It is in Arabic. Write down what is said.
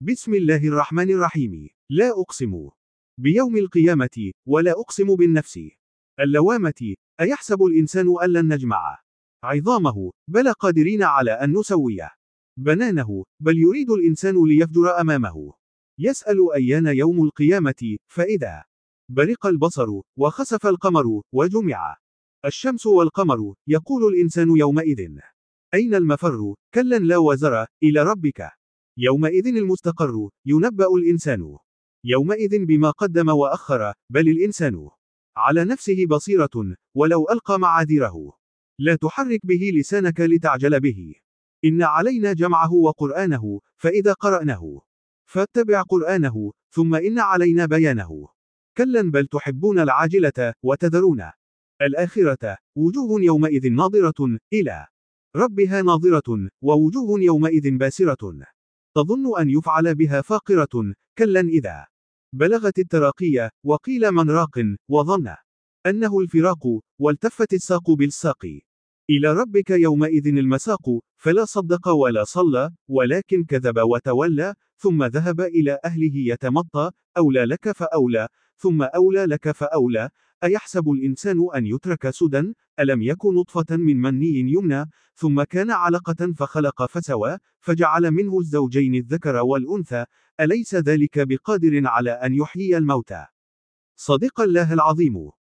بسم الله الرحمن الرحيم. لا أقسم بيوم القيامة، ولا أقسم بالنفس اللوامة. أيحسب الإنسان أن لن نجمع عظامه؟ بلى قادرين على أن نسوي بنانه. بل يريد الإنسان ليفجر أمامه. يسأل أيان يوم القيامة، فإذا برق البصر، وخسف القمر، وجمع الشمس والقمر، يقول الإنسان يومئذ أين المفر؟ كلا لا وزر، إلى ربك يومئذ المستقر. ينبأ الإنسان يومئذ بما قدم وأخر، بل الإنسان على نفسه بصيرة، ولو ألقى معاذيره. لا تحرك به لسانك لتعجل به. إن علينا جمعه وقرآنه، فإذا قرأناه فاتبع قرآنه، ثم إن علينا بيانه. كلا بل تحبون العاجلة، وتذرون الآخرة. وجوه يومئذ ناظرة إلى ربها ناظرة، ووجوه يومئذ باسرة تظن أن يفعل بها فاقرة. كلا إذا بلغت التراقي، وقيل من راق، وظن أنه الفراق، والتفت الساق بالساق. إلى ربك يومئذ المساق. فلا صدق ولا صلى، ولكن كذب وتولى، ثم ذهب إلى أهله يتمطى. أولى لك فأولى، ثم أولى لك فأولى. أيحسب الإنسان أن يترك سدى؟ ألم يك نطفة من مني يمنى، ثم كان علقة فخلق فسوى، فجعل منه الزوجين الذكر والأنثى. أليس ذلك بقادر على أن يحيي الموتى؟ صدق الله العظيم.